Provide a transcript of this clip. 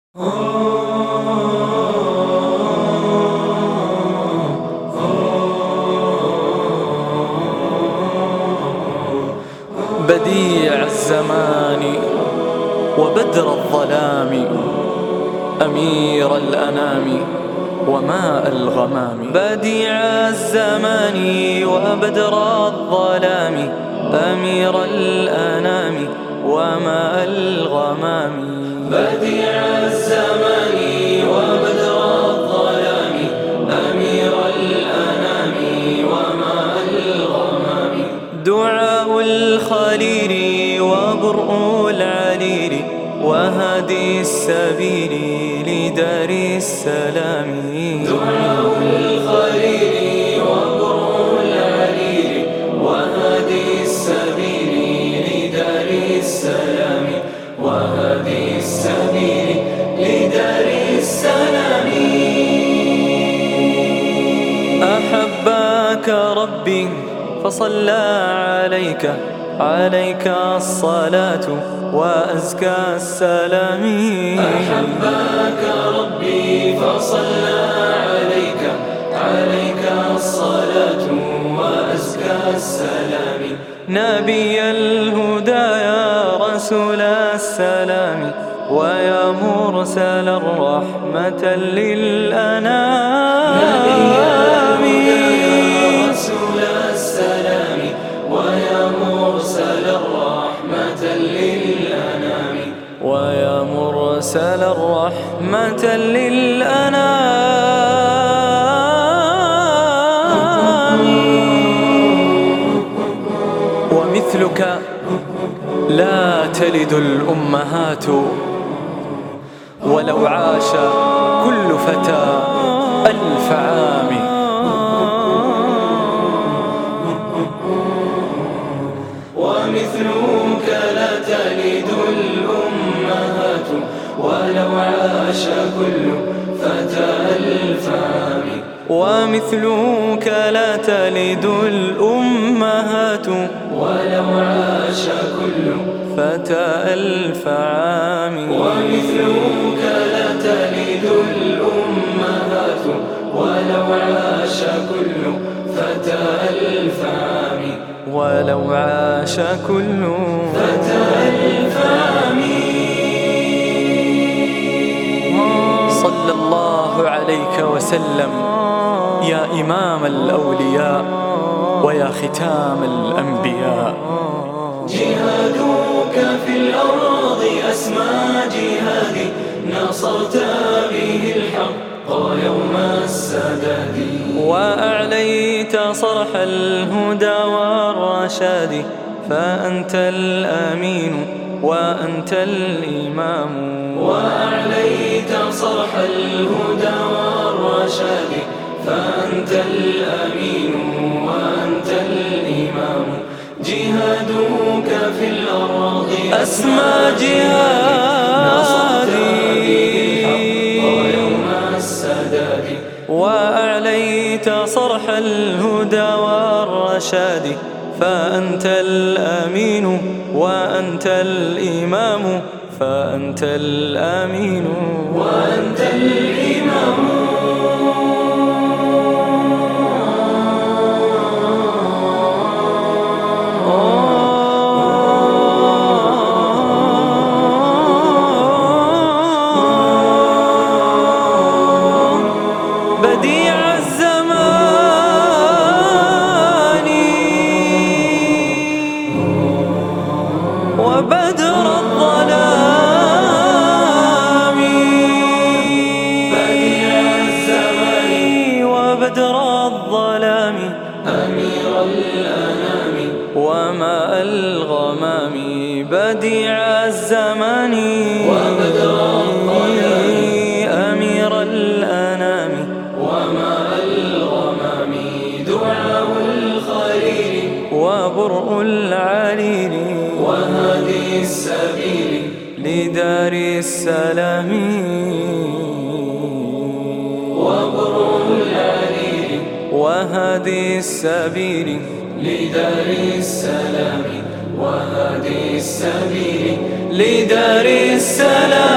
بديع الزمان وبدر الظلام، أمير الأنام وماء الغمام. بديع الزمان وبدر الظلام، أمير الأنام وماء الغمام. بديع الزمان وبدر الظلام، أمير الأنام وماء الغمام. دعاء الخليل وبرء العليل، وهادي السبيل لدار السلام. دعاء الخليل وبرء العليل، وهادي السبيل لدار السلام. وهادي السبيل لدار السلام. أحبك ربي فصلى عليك الصلاة وأزكى السلام. أحبك ربي فصلى عليك الصلاة وأزكى السلام. نبي الهدى يا رسول السلام، ويا مرسل الرحمة للأنام. نبي الهدى يا رسول السلام، ويا مرسل الرحمة للأنام. ويا مرسل الرحمة للأنام. ومثلك لا تلد الأمهات، ولو عاش كل فتى 1000 عام. ومثلك لا تلد الأمهات، ولو عاش كل فتى 1000 عام. ومثلك لا تلد الأمهات، ولو عاش كل فتى 1000 عام. ومثلك لا تلد الأمهات، ولو عاش كل فتى 1000 عام. ولو عاش كل فتى 1000 عام. صلى الله عليك وسلم يا إمام الأولياء ويا ختام الأنبياء. جهادك في الأرض أسمى جهادي، نصرت به الحق يوم السداد. وأعليت صرح الهدى والرشاد، فأنت الأمين وأنت الإمام. وأعليت صرح الهدى والرشاد، فأنت الأمين وأنت الإمام. جهادك في الأرض أسمى جهادي، يوم السداد. وأعليت صرح الهدى والرشاد، فأنت الأمين وأنت الإمام. فأنت الأمين وأنت الإمام. بديع الزمان وبدر الظلام. بديع الزمان وبدر الظلام، أمير الأنام وماء الغمام. بديع الزمان وبدر الظلام، أمير الأنام وماء الغمام. دعاء الخليل وبرء العليل، وهادي السبيل لدار السلام. وبرء العليل، وهادي السبيل لدار السلام. وهادي السبيل لدار السلام.